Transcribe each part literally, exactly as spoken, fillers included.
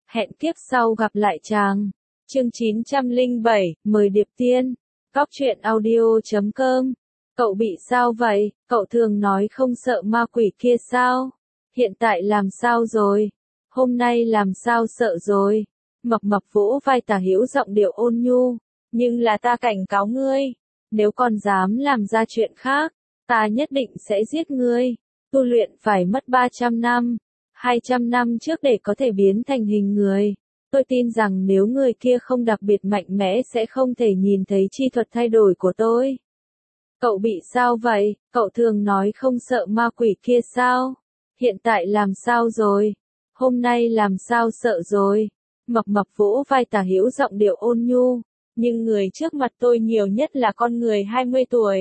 Hẹn kiếp sau gặp lại chàng. Chương chín trăm lẻ bảy, mời điệp tiên. Cóc truyện audio chấm com. Cậu bị sao vậy? Cậu thường nói không sợ ma quỷ kia sao? Hiện tại làm sao rồi? Hôm nay làm sao sợ rồi? Mập mập vỗ vai Tả Hữu giọng điệu ôn nhu. Nhưng là ta cảnh cáo ngươi. Nếu còn dám làm ra chuyện khác, ta nhất định sẽ giết ngươi. Tu luyện phải mất ba trăm năm, hai trăm năm trước để có thể biến thành hình người. Tôi tin rằng nếu người kia không đặc biệt mạnh mẽ sẽ không thể nhìn thấy chi thuật thay đổi của tôi. Cậu bị sao vậy? Cậu thường nói không sợ ma quỷ kia sao? Hiện tại làm sao rồi? Hôm nay làm sao sợ rồi? Mập mập vỗ vai Tả Hữu giọng điệu ôn nhu. Nhưng người trước mặt tôi nhiều nhất là con người hai mươi tuổi.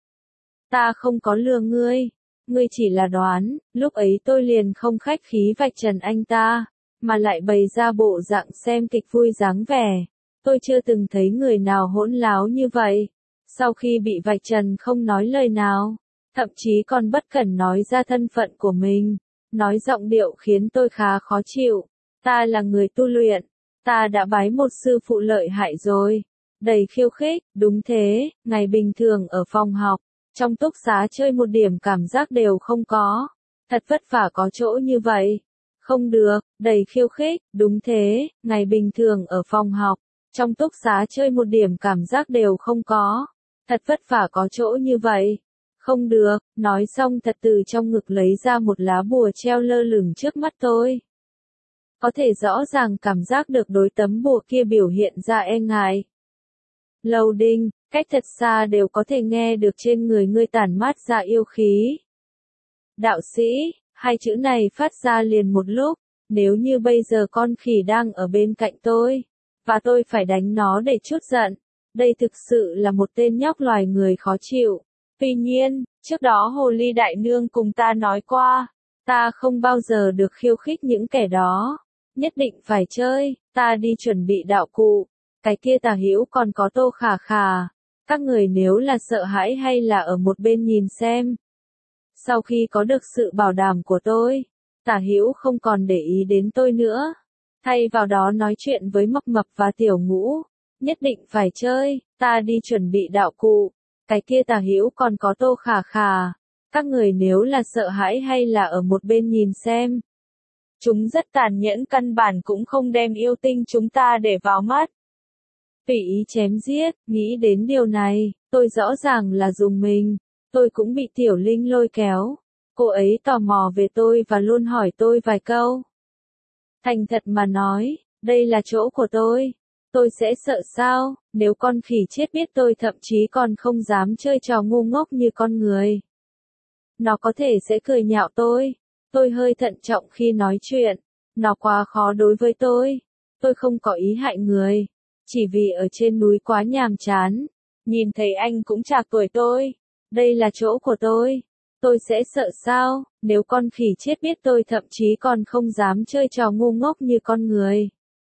Ta không có lừa ngươi. Ngươi chỉ là đoán, lúc ấy tôi liền không khách khí vạch trần anh ta, mà lại bày ra bộ dạng xem kịch vui dáng vẻ. Tôi chưa từng thấy người nào hỗn láo như vậy. Sau khi bị vạch trần không nói lời nào, thậm chí còn bất cẩn nói ra thân phận của mình, nói giọng điệu khiến tôi khá khó chịu. Ta là người tu luyện, ta đã bái một sư phụ lợi hại rồi. Đầy khiêu khích, đúng thế, ngày bình thường ở phòng học, trong túc xá chơi một điểm cảm giác đều không có. Thật vất vả có chỗ như vậy. Không được, đầy khiêu khích, đúng thế, ngày bình thường ở phòng học, trong túc xá chơi một điểm cảm giác đều không có. Thật vất vả có chỗ như vậy. Không được, nói xong thật từ trong ngực lấy ra một lá bùa treo lơ lửng trước mắt tôi. Có thể rõ ràng cảm giác được đối tấm bùa kia biểu hiện ra e ngại. Loading, cách thật xa đều có thể nghe được trên người ngươi tản mát ra yêu khí. Đạo sĩ, hai chữ này phát ra liền một lúc, nếu như bây giờ con khỉ đang ở bên cạnh tôi, và tôi phải đánh nó để trút giận, đây thực sự là một tên nhóc loài người khó chịu. Tuy nhiên, trước đó Hồ Ly Đại Nương cùng ta nói qua, ta không bao giờ được khiêu khích những kẻ đó, nhất định phải chơi, ta đi chuẩn bị đạo cụ. Cái kia Tả Hữu còn có Tô Khả Khả. Các người nếu là sợ hãi hay là ở một bên nhìn xem. Sau khi có được sự bảo đảm của tôi, Tả Hữu không còn để ý đến tôi nữa. Thay vào đó nói chuyện với Mập Mập và Tiểu Ngũ. Nhất định phải chơi, ta đi chuẩn bị đạo cụ. Cái kia Tả Hữu còn có Tô Khả Khả. Các người nếu là sợ hãi hay là ở một bên nhìn xem. Chúng rất tàn nhẫn, căn bản cũng không đem yêu tinh chúng ta để vào mắt. Tùy ý chém giết, nghĩ đến điều này, tôi rõ ràng là dùng mình. Tôi cũng bị Tiểu Linh lôi kéo. Cô ấy tò mò về tôi và luôn hỏi tôi vài câu. Thành thật mà nói, đây là chỗ của tôi. Tôi sẽ sợ sao, nếu con khỉ chết biết tôi thậm chí còn không dám chơi trò ngu ngốc như con người. Nó có thể sẽ cười nhạo tôi. Tôi hơi thận trọng khi nói chuyện. Nó quá khó đối với tôi. Tôi không có ý hại người. Chỉ vì ở trên núi quá nhàm chán. Nhìn thấy anh cũng trạc tuổi tôi. Đây là chỗ của tôi. Tôi sẽ sợ sao, nếu con khỉ chết biết tôi thậm chí còn không dám chơi trò ngu ngốc như con người.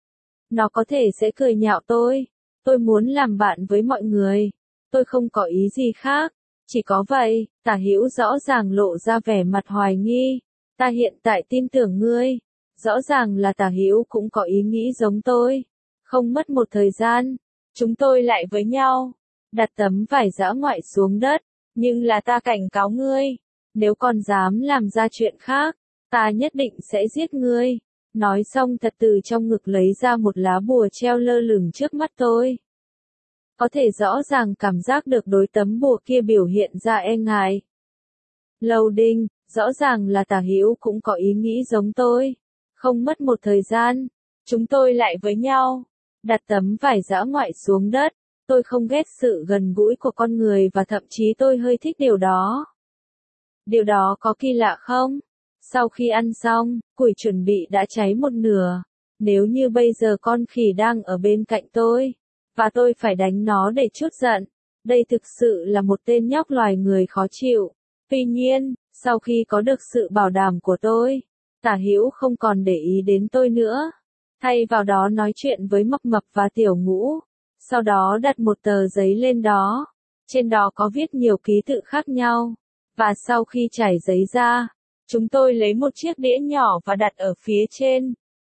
Nó có thể sẽ cười nhạo tôi. Tôi muốn làm bạn với mọi người. Tôi không có ý gì khác. Chỉ có vậy, Tả Hữu rõ ràng lộ ra vẻ mặt hoài nghi. Ta hiện tại tin tưởng ngươi. Rõ ràng là Tả Hữu cũng có ý nghĩ giống tôi. Không mất một thời gian, chúng tôi lại với nhau. Đặt tấm vải dã ngoại xuống đất. Nhưng là ta cảnh cáo ngươi. Nếu còn dám làm ra chuyện khác, ta nhất định sẽ giết ngươi. Nói xong thật từ trong ngực lấy ra một lá bùa treo lơ lửng trước mắt tôi. Có thể rõ ràng cảm giác được đối tấm bùa kia biểu hiện ra e ngại. Loading, rõ ràng là Tả Hữu cũng có ý nghĩ giống tôi. Không mất một thời gian, chúng tôi lại với nhau. Đặt tấm vải dã ngoại xuống đất. Tôi không ghét sự gần gũi của con người và thậm chí tôi hơi thích điều đó. Điều đó có kỳ lạ không? Sau khi ăn xong, củi chuẩn bị đã cháy một nửa. Nếu như bây giờ con khỉ đang ở bên cạnh tôi, và tôi phải đánh nó để trút giận, đây thực sự là một tên nhóc loài người khó chịu. Tuy nhiên, sau khi có được sự bảo đảm của tôi, Tả Hữu không còn để ý đến tôi nữa. Thay vào đó nói chuyện với Mập Mập và Tiểu Ngũ. Sau đó đặt một tờ giấy lên đó. Trên đó có viết nhiều ký tự khác nhau. Và sau khi trải giấy ra, chúng tôi lấy một chiếc đĩa nhỏ và đặt ở phía trên.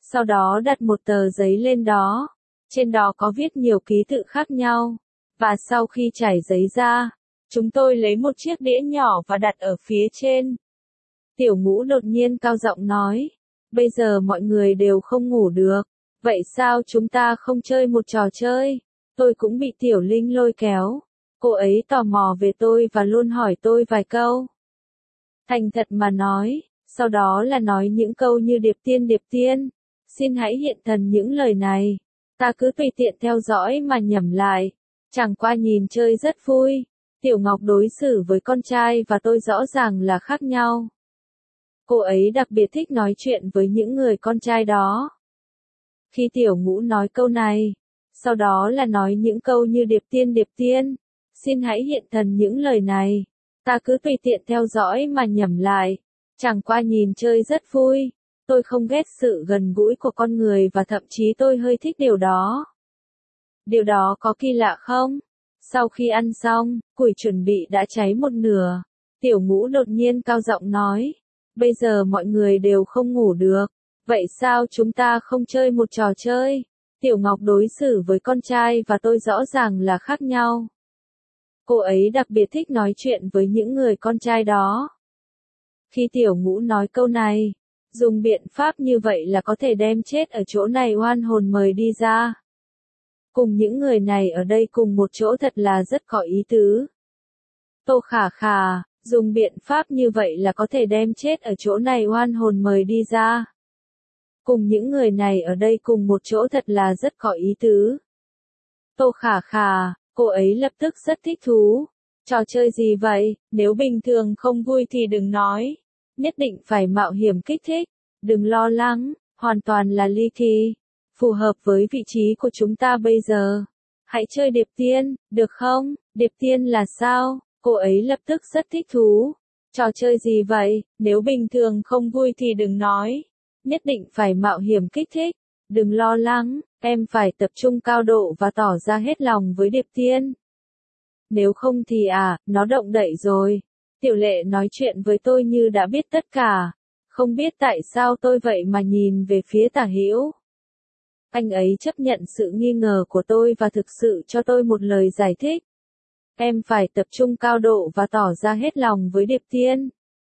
Sau đó đặt một tờ giấy lên đó. Trên đó có viết nhiều ký tự khác nhau. Và sau khi trải giấy ra, chúng tôi lấy một chiếc đĩa nhỏ và đặt ở phía trên. Tiểu Ngũ đột nhiên cao giọng nói. Bây giờ mọi người đều không ngủ được. Vậy sao chúng ta không chơi một trò chơi? Tôi cũng bị Tiểu Linh lôi kéo. Cô ấy tò mò về tôi và luôn hỏi tôi vài câu. Thành thật mà nói, sau đó là nói những câu như điệp tiên điệp tiên. Xin hãy hiện thần những lời này. Ta cứ tùy tiện theo dõi mà nhẩm lại. Chẳng qua nhìn chơi rất vui. Tiểu Ngọc đối xử với con trai và tôi rõ ràng là khác nhau. Cô ấy đặc biệt thích nói chuyện với những người con trai đó. Khi Tiểu Ngũ nói câu này, sau đó là nói những câu như điệp tiên điệp tiên. Xin hãy hiện thần những lời này. Ta cứ tùy tiện theo dõi mà nhẩm lại. Chẳng qua nhìn chơi rất vui. Tôi không ghét sự gần gũi của con người và thậm chí tôi hơi thích điều đó. Điều đó có kỳ lạ không? Sau khi ăn xong, củi chuẩn bị đã cháy một nửa. Tiểu Ngũ đột nhiên cao giọng nói. Bây giờ mọi người đều không ngủ được. Vậy sao chúng ta không chơi một trò chơi? Tiểu Ngọc đối xử với con trai và tôi rõ ràng là khác nhau. Cô ấy đặc biệt thích nói chuyện với những người con trai đó. Khi Tiểu Ngũ nói câu này, dùng biện pháp như vậy là có thể đem chết ở chỗ này oan hồn mời đi ra. Cùng những người này ở đây cùng một chỗ thật là rất có ý tứ. Tô Khả Khả, dùng biện pháp như vậy là có thể đem chết ở chỗ này oan hồn mời đi ra. Cùng những người này ở đây cùng một chỗ thật là rất có ý tứ. Tô Khả Khả, cô ấy lập tức rất thích thú. Trò chơi gì vậy, nếu bình thường không vui thì đừng nói. Nhất định phải mạo hiểm kích thích. Đừng lo lắng, hoàn toàn là ly kỳ. Phù hợp với vị trí của chúng ta bây giờ. Hãy chơi điệp tiên, được không? Điệp tiên là sao? Cô ấy lập tức rất thích thú. Trò chơi gì vậy, nếu bình thường không vui thì đừng nói. Nhất định phải mạo hiểm kích thích. Đừng lo lắng, em phải tập trung cao độ và tỏ ra hết lòng với điệp tiên. Nếu không thì à, nó động đậy rồi. Tiểu Lệ nói chuyện với tôi như đã biết tất cả. Không biết tại sao tôi vậy mà nhìn về phía Tả Hữu. Anh ấy chấp nhận sự nghi ngờ của tôi và thực sự cho tôi một lời giải thích. Em phải tập trung cao độ và tỏ ra hết lòng với điệp tiên.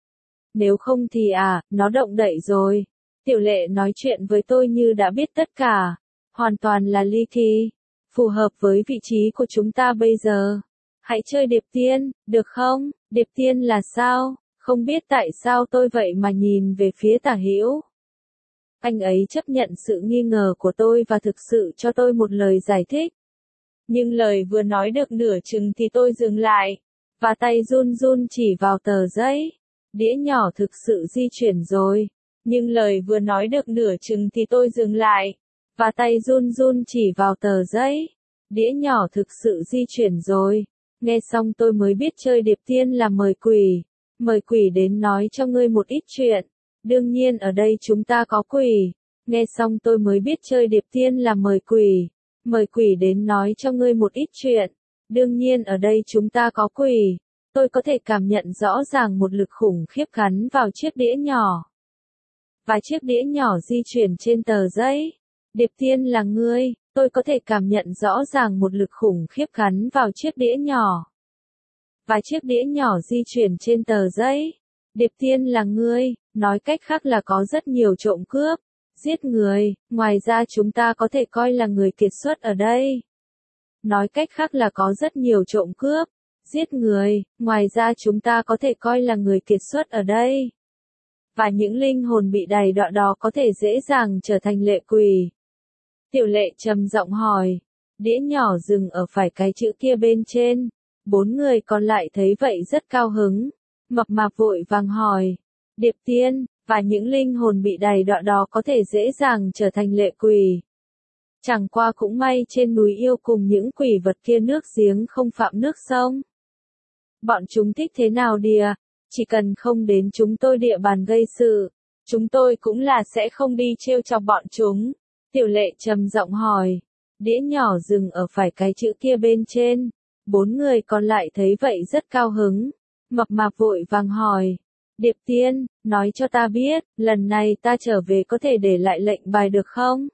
Nếu không thì à, nó động đậy rồi. Tiểu Lệ nói chuyện với tôi như đã biết tất cả. Hoàn toàn là ly kỳ. Phù hợp với vị trí của chúng ta bây giờ. Hãy chơi điệp tiên, được không? Điệp tiên là sao? Không biết tại sao tôi vậy mà nhìn về phía Tả Hữu. Anh ấy chấp nhận sự nghi ngờ của tôi và thực sự cho tôi một lời giải thích. Nhưng lời vừa nói được nửa chừng thì tôi dừng lại. Và tay run run chỉ vào tờ giấy. Đĩa nhỏ thực sự di chuyển rồi. Nhưng lời vừa nói được nửa chừng thì tôi dừng lại. Và tay run run chỉ vào tờ giấy. Đĩa nhỏ thực sự di chuyển rồi. Nghe xong tôi mới biết chơi điệp tiên là mời quỷ. Mời quỷ đến nói cho ngươi một ít chuyện. Đương nhiên ở đây chúng ta có quỷ. Nghe xong tôi mới biết chơi điệp tiên là mời quỷ. Mời quỷ đến nói cho ngươi một ít chuyện. Đương nhiên ở đây chúng ta có quỷ. Tôi có thể cảm nhận rõ ràng một lực khủng khiếp gắn vào chiếc đĩa nhỏ. Và chiếc đĩa nhỏ di chuyển trên tờ giấy. Điệp tiên là ngươi. Tôi có thể cảm nhận rõ ràng một lực khủng khiếp gắn vào chiếc đĩa nhỏ. Và chiếc đĩa nhỏ di chuyển trên tờ giấy. Điệp tiên là ngươi, nói cách khác là có rất nhiều trộm cướp, giết người, ngoài ra chúng ta có thể coi là người kiệt xuất ở đây. Nói cách khác là có rất nhiều trộm cướp, giết người, ngoài ra chúng ta có thể coi là người kiệt xuất ở đây. Và những linh hồn bị đày đọa đó có thể dễ dàng trở thành lệ quỷ. Tiểu Lệ trầm giọng hỏi, đĩa nhỏ dừng ở phải cái chữ kia bên trên. Bốn người còn lại thấy vậy rất cao hứng. Mập mạp vội vàng hỏi, điệp tiên, và những linh hồn bị đày đọa đó có thể dễ dàng trở thành lệ quỷ. Chẳng qua cũng may trên núi yêu cùng những quỷ vật kia nước giếng không phạm nước sông. Bọn chúng thích thế nào đìa, chỉ cần không đến chúng tôi địa bàn gây sự, chúng tôi cũng là sẽ không đi trêu chọc bọn chúng. Tiểu Lệ trầm giọng hỏi, đĩa nhỏ dừng ở phải cái chữ kia bên trên. Bốn người còn lại thấy vậy rất cao hứng. Mập mạp vội vàng hỏi, Điệp Tiên, nói cho ta biết, lần này ta trở về có thể để lại lệnh bài được không?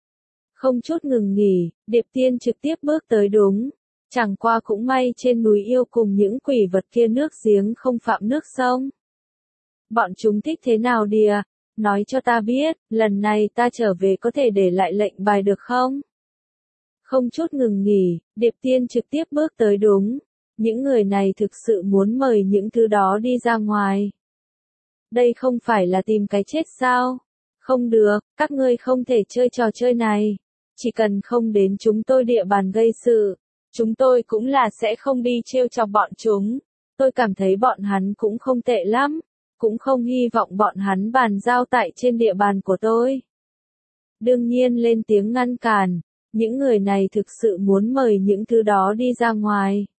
Không chút ngừng nghỉ, Điệp Tiên trực tiếp bước tới đúng. Chẳng qua cũng may trên núi yêu cùng những quỷ vật kia nước giếng không phạm nước sông. Bọn chúng thích thế nào đìa? Nói cho ta biết, lần này ta trở về có thể để lại lệnh bài được không? Không chút ngừng nghỉ, Điệp Tiên trực tiếp bước tới đúng. Những người này thực sự muốn mời những thứ đó đi ra ngoài. Đây không phải là tìm cái chết sao? Không được, các ngươi không thể chơi trò chơi này. Chỉ cần không đến chúng tôi địa bàn gây sự, chúng tôi cũng là sẽ không đi trêu chọc bọn chúng. Tôi cảm thấy bọn hắn cũng không tệ lắm, cũng không hy vọng bọn hắn bàn giao tại trên địa bàn của tôi. Đương nhiên lên tiếng ngăn cản, những người này thực sự muốn mời những thứ đó đi ra ngoài.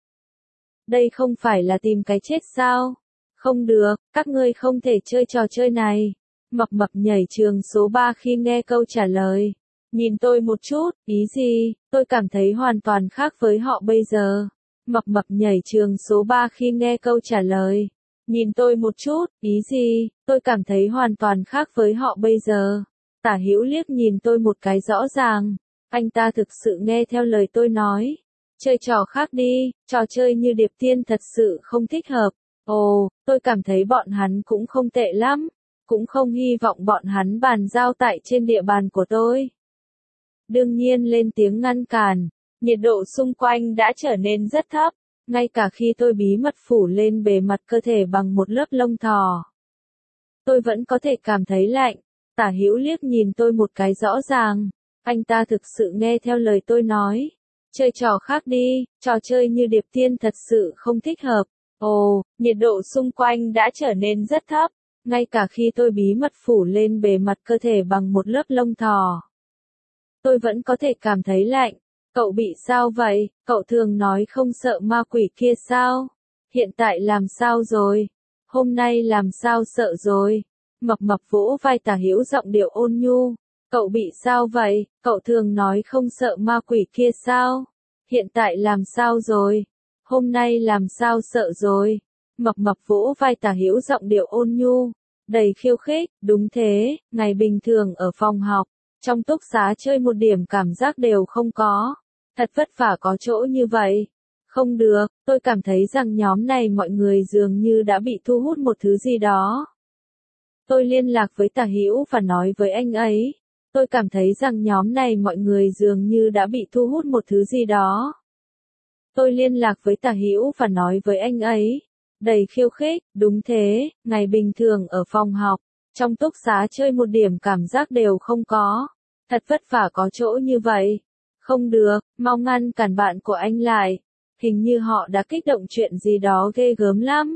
Đây không phải là tìm cái chết sao? Không được, các ngươi không thể chơi trò chơi này. Mập mập nhảy trường số ba khi nghe câu trả lời. Nhìn tôi một chút, ý gì, tôi cảm thấy hoàn toàn khác với họ bây giờ. Mập mập nhảy trường số ba khi nghe câu trả lời. Nhìn tôi một chút, ý gì, tôi cảm thấy hoàn toàn khác với họ bây giờ. Tả Hữu liếc nhìn tôi một cái rõ ràng. Anh ta thực sự nghe theo lời tôi nói. Chơi trò khác đi, trò chơi như Điệp Tiên thật sự không thích hợp. Ồ, tôi cảm thấy bọn hắn cũng không tệ lắm. Cũng không hy vọng bọn hắn bàn giao tại trên địa bàn của tôi. Đương nhiên lên tiếng ngăn cản, nhiệt độ xung quanh đã trở nên rất thấp, ngay cả khi tôi bí mật phủ lên bề mặt cơ thể bằng một lớp lông thỏ. Tôi vẫn có thể cảm thấy lạnh. Tả Hữu liếc nhìn tôi một cái rõ ràng, anh ta thực sự nghe theo lời tôi nói. Chơi trò khác đi, trò chơi như Điệp Tiên thật sự không thích hợp. Ồ, nhiệt độ xung quanh đã trở nên rất thấp, ngay cả khi tôi bí mật phủ lên bề mặt cơ thể bằng một lớp lông thỏ. Tôi vẫn có thể cảm thấy lạnh. Cậu bị sao vậy? Cậu thường nói không sợ ma quỷ kia sao? Hiện tại làm sao rồi? Hôm nay làm sao sợ rồi? Mập mập vỗ vai Tả Hữu giọng điệu ôn nhu. Cậu bị sao vậy? Cậu thường nói không sợ ma quỷ kia sao? Hiện tại làm sao rồi? Hôm nay làm sao sợ rồi? Mập mập vỗ vai Tả Hữu giọng điệu ôn nhu, đầy khiêu khích. Đúng thế, ngày bình thường ở phòng học, trong túc xá chơi một điểm cảm giác đều không có. Thật vất vả có chỗ như vậy. Không được, tôi cảm thấy rằng nhóm này mọi người dường như đã bị thu hút một thứ gì đó. Tôi liên lạc với Tả Hữu và nói với anh ấy. Tôi cảm thấy rằng nhóm này mọi người dường như đã bị thu hút một thứ gì đó. Tôi liên lạc với Tả Hữu và nói với anh ấy. Đầy khiêu khích, đúng thế, ngày bình thường ở phòng học, trong túc xá chơi một điểm cảm giác đều không có. Thật vất vả có chỗ như vậy. Không được, mau ngăn cản bạn của anh lại. Hình như họ đã kích động chuyện gì đó ghê gớm lắm.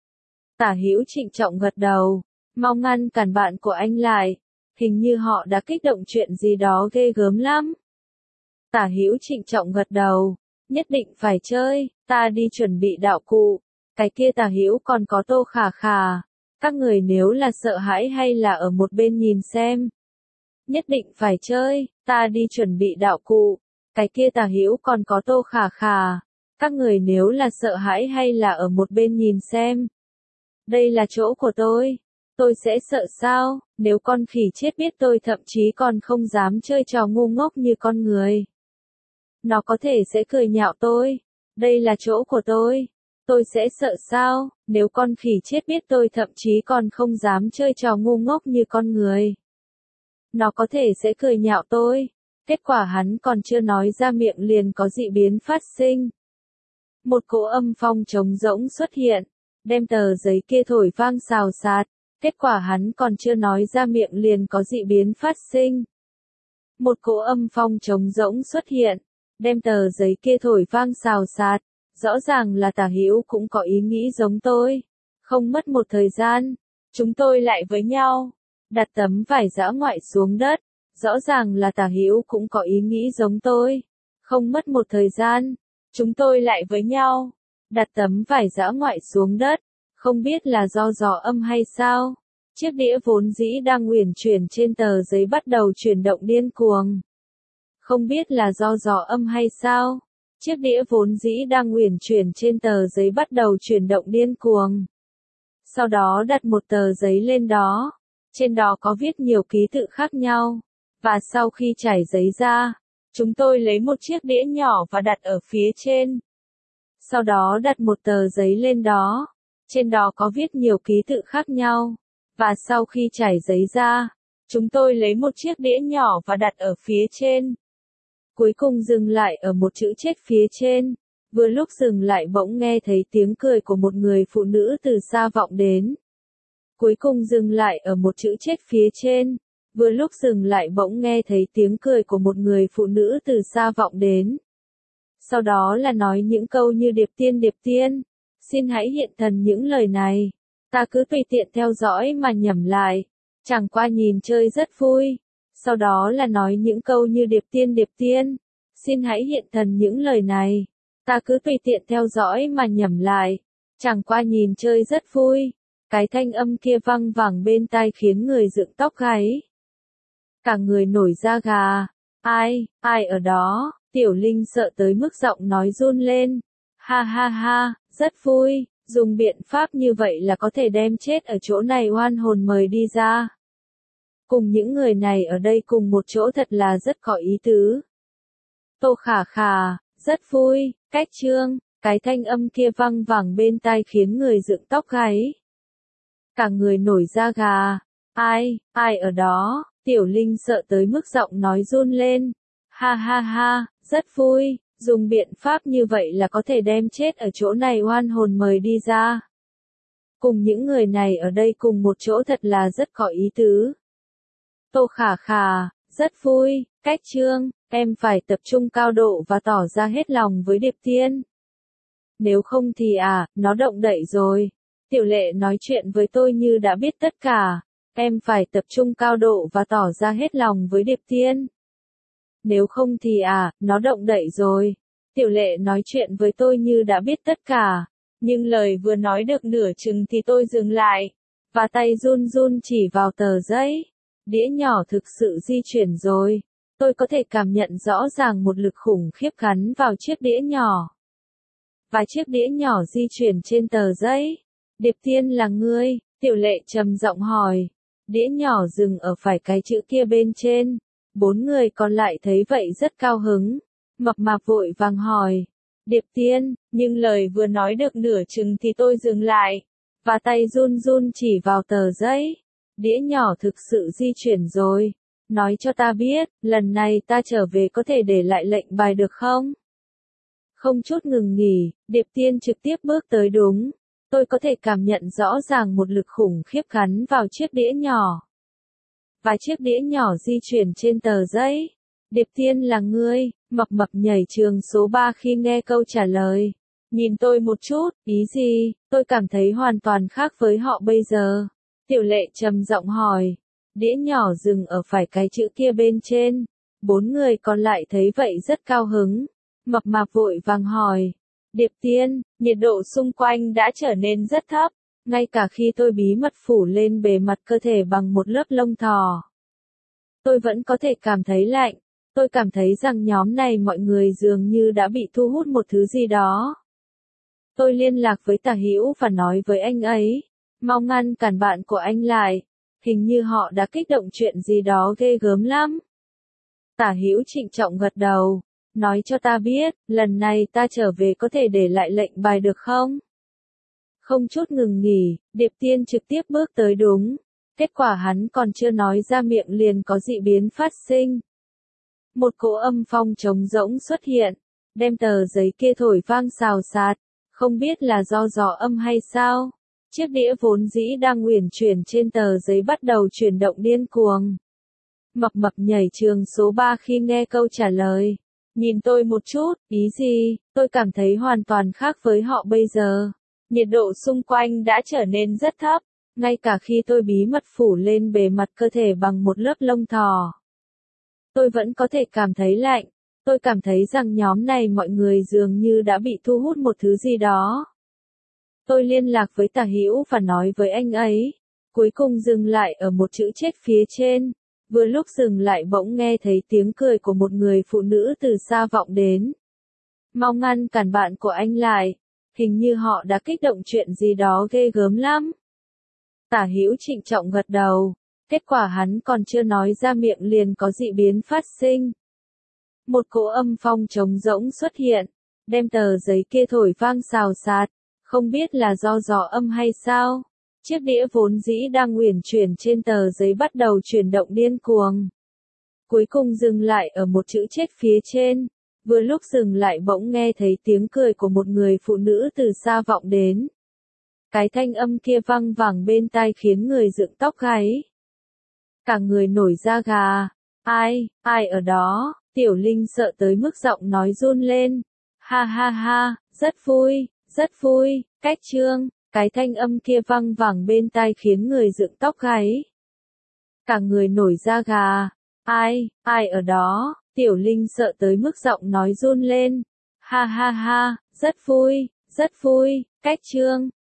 Tả Hữu trịnh trọng gật đầu. Mau ngăn cản bạn của anh lại. Hình như họ đã kích động chuyện gì đó ghê gớm lắm. Tả Hữu trịnh trọng gật đầu. Nhất định phải chơi, ta đi chuẩn bị đạo cụ. Cái kia Tả Hữu còn có Tô Khả Khả. Các người nếu là sợ hãi hay là ở một bên nhìn xem. Nhất định phải chơi, ta đi chuẩn bị đạo cụ. Cái kia Tả Hữu còn có Tô Khả Khả. Các người nếu là sợ hãi hay là ở một bên nhìn xem. Đây là chỗ của tôi. Tôi sẽ sợ sao, nếu con khỉ chết biết tôi thậm chí còn không dám chơi trò ngu ngốc như con người. Nó có thể sẽ cười nhạo tôi. Đây là chỗ của tôi. Tôi sẽ sợ sao, nếu con khỉ chết biết tôi thậm chí còn không dám chơi trò ngu ngốc như con người. Nó có thể sẽ cười nhạo tôi. Kết quả hắn còn chưa nói ra miệng liền có dị biến phát sinh. Một cỗ âm phong trống rỗng xuất hiện, đem tờ giấy kia thổi vang xào xạc. Kết quả hắn còn chưa nói ra miệng liền có dị biến phát sinh. Một cỗ âm phong trống rỗng xuất hiện, đem tờ giấy kia thổi vang xào xạc. Rõ ràng là Tả Hữu cũng có ý nghĩ giống tôi. Không mất một thời gian, chúng tôi lại với nhau, đặt tấm vải dã ngoại xuống đất. Rõ ràng là Tả Hữu cũng có ý nghĩ giống tôi. Không mất một thời gian, chúng tôi lại với nhau, đặt tấm vải dã ngoại xuống đất. Không biết là do gió âm hay sao, chiếc đĩa vốn dĩ đang uyển chuyển trên tờ giấy bắt đầu chuyển động điên cuồng. Không biết là do gió âm hay sao, chiếc đĩa vốn dĩ đang uyển chuyển trên tờ giấy bắt đầu chuyển động điên cuồng. Sau đó đặt một tờ giấy lên đó. Trên đó có viết nhiều ký tự khác nhau. Và sau khi trải giấy ra, chúng tôi lấy một chiếc đĩa nhỏ và đặt ở phía trên. Sau đó đặt một tờ giấy lên đó. Trên đó có viết nhiều ký tự khác nhau. Và sau khi trải giấy ra, chúng tôi lấy một chiếc đĩa nhỏ và đặt ở phía trên. Cuối cùng dừng lại ở một chữ chết phía trên. Vừa lúc dừng lại bỗng nghe thấy tiếng cười của một người phụ nữ từ xa vọng đến. Cuối cùng dừng lại ở một chữ chết phía trên. Vừa lúc dừng lại bỗng nghe thấy tiếng cười của một người phụ nữ từ xa vọng đến. Sau đó là nói những câu như điệp tiên điệp tiên. Xin hãy hiện thần những lời này. Ta cứ tùy tiện theo dõi mà nhẩm lại. Chẳng qua nhìn chơi rất vui. Sau đó là nói những câu như điệp tiên điệp tiên. Xin hãy hiện thần những lời này. Ta cứ tùy tiện theo dõi mà nhẩm lại. Chẳng qua nhìn chơi rất vui. Cái thanh âm kia văng vẳng bên tai khiến người dựng tóc gáy. Cả người nổi da gà. Ai, ai ở đó? Tiểu Linh sợ tới mức giọng nói run lên. Ha ha ha, rất vui. Dùng biện pháp như vậy là có thể đem chết ở chỗ này oan hồn mời đi ra. Cùng những người này ở đây cùng một chỗ thật là rất có ý tứ. Tô Khả Khả, rất vui, cách trương, cái thanh âm kia văng vẳng bên tai khiến người dựng tóc gáy. Cả người nổi da gà. Ai, ai ở đó? Tiểu Linh sợ tới mức giọng nói run lên. Ha ha ha, rất vui. Dùng biện pháp như vậy là có thể đem chết ở chỗ này oan hồn mời đi ra. Cùng những người này ở đây cùng một chỗ thật là rất có ý tứ. Tô Khả Khả, rất vui, cách trương, em phải tập trung cao độ và tỏ ra hết lòng với điệp tiên. Nếu không thì à, nó động đậy rồi. Tiểu Lệ nói chuyện với tôi như đã biết tất cả. Em phải tập trung cao độ và tỏ ra hết lòng với điệp tiên. Nếu không thì à, nó động đậy rồi. Tiểu Lệ nói chuyện với tôi như đã biết tất cả. Nhưng lời vừa nói được nửa chừng thì tôi dừng lại. Và tay run run chỉ vào tờ giấy. Đĩa nhỏ thực sự di chuyển rồi. Tôi có thể cảm nhận rõ ràng một lực khủng khiếp gắn vào chiếc đĩa nhỏ. Và chiếc đĩa nhỏ di chuyển trên tờ giấy. Điệp tiên là ngươi? Tiểu Lệ trầm giọng hỏi. Đĩa nhỏ dừng ở phải cái chữ kia bên trên. Bốn người còn lại thấy vậy rất cao hứng. Mập mạp vội vàng hỏi. Điệp tiên, nhưng lời vừa nói được nửa chừng thì tôi dừng lại. Và tay run run chỉ vào tờ giấy. Đĩa nhỏ thực sự di chuyển rồi. Nói cho ta biết, lần này ta trở về có thể để lại lệnh bài được không? Không chút ngừng nghỉ, điệp tiên trực tiếp bước tới đúng. Tôi có thể cảm nhận rõ ràng một lực khủng khiếp gắn vào chiếc đĩa nhỏ. Và chiếc đĩa nhỏ di chuyển trên tờ giấy. Điệp tiên là ngươi? Mập mập nhảy trường số ba khi nghe câu trả lời. Nhìn tôi một chút, ý gì? Tôi cảm thấy hoàn toàn khác với họ bây giờ. Tiểu Lệ trầm giọng hỏi. Đĩa nhỏ dừng ở phải cái chữ kia bên trên. Bốn người còn lại thấy vậy rất cao hứng. Mập mạp vội vàng hỏi. Điệp tiên, nhiệt độ xung quanh đã trở nên rất thấp. Ngay cả khi tôi bí mật phủ lên bề mặt cơ thể bằng một lớp lông thỏ. Tôi vẫn có thể cảm thấy lạnh. Tôi cảm thấy rằng nhóm này mọi người dường như đã bị thu hút một thứ gì đó. Tôi liên lạc với Tả Hữu và nói với anh ấy. Mau ngăn cản bạn của anh lại. Hình như họ đã kích động chuyện gì đó ghê gớm lắm. Tả Hữu trịnh trọng gật đầu. Nói cho ta biết, lần này ta trở về có thể để lại lệnh bài được không? Không chút ngừng nghỉ, điệp tiên trực tiếp bước tới đúng. Kết quả hắn còn chưa nói ra miệng liền có dị biến phát sinh. Một cỗ âm phong trống rỗng xuất hiện, đem tờ giấy kia thổi vang xào xạc, không biết là do gió âm hay sao. Chiếc đĩa vốn dĩ đang uyển chuyển trên tờ giấy bắt đầu chuyển động điên cuồng. Mập mập nhảy trường số ba khi nghe câu trả lời. Nhìn tôi một chút, ý gì? Tôi cảm thấy hoàn toàn khác với họ bây giờ. Nhiệt độ xung quanh đã trở nên rất thấp, ngay cả khi tôi bí mật phủ lên bề mặt cơ thể bằng một lớp lông thỏ. Tôi vẫn có thể cảm thấy lạnh. Tôi cảm thấy rằng nhóm này mọi người dường như đã bị thu hút một thứ gì đó. Tôi liên lạc với Tả Hữu và nói với anh ấy. Cuối cùng dừng lại ở một chữ chết phía trên. Vừa lúc dừng lại bỗng nghe thấy tiếng cười của một người phụ nữ từ xa vọng đến. Mau ngăn cản bạn của anh lại. Hình như họ đã kích động chuyện gì đó ghê gớm lắm. Tả Hữu trịnh trọng gật đầu. Kết quả hắn còn chưa nói ra miệng liền có dị biến phát sinh. Một cỗ âm phong trống rỗng xuất hiện, đem tờ giấy kia thổi vang xào xạc, không biết là do gió âm hay sao. Chiếc đĩa vốn dĩ đang uyển chuyển trên tờ giấy bắt đầu chuyển động điên cuồng. Cuối cùng dừng lại ở một chữ chết phía trên. Vừa lúc dừng lại bỗng nghe thấy tiếng cười của một người phụ nữ từ xa vọng đến. Cái thanh âm kia vang vẳng bên tai khiến người dựng tóc gáy. Cả người nổi da gà. Ai, ai ở đó? Tiểu Linh sợ tới mức giọng nói run lên. Ha ha ha, rất vui, rất vui, cách trương. Cái thanh âm kia vang vẳng bên tai khiến người dựng tóc gáy. Cả người nổi da gà. Ai, ai ở đó? Tiểu Linh sợ tới mức giọng nói run lên. Ha ha ha, rất vui, rất vui, cách trương.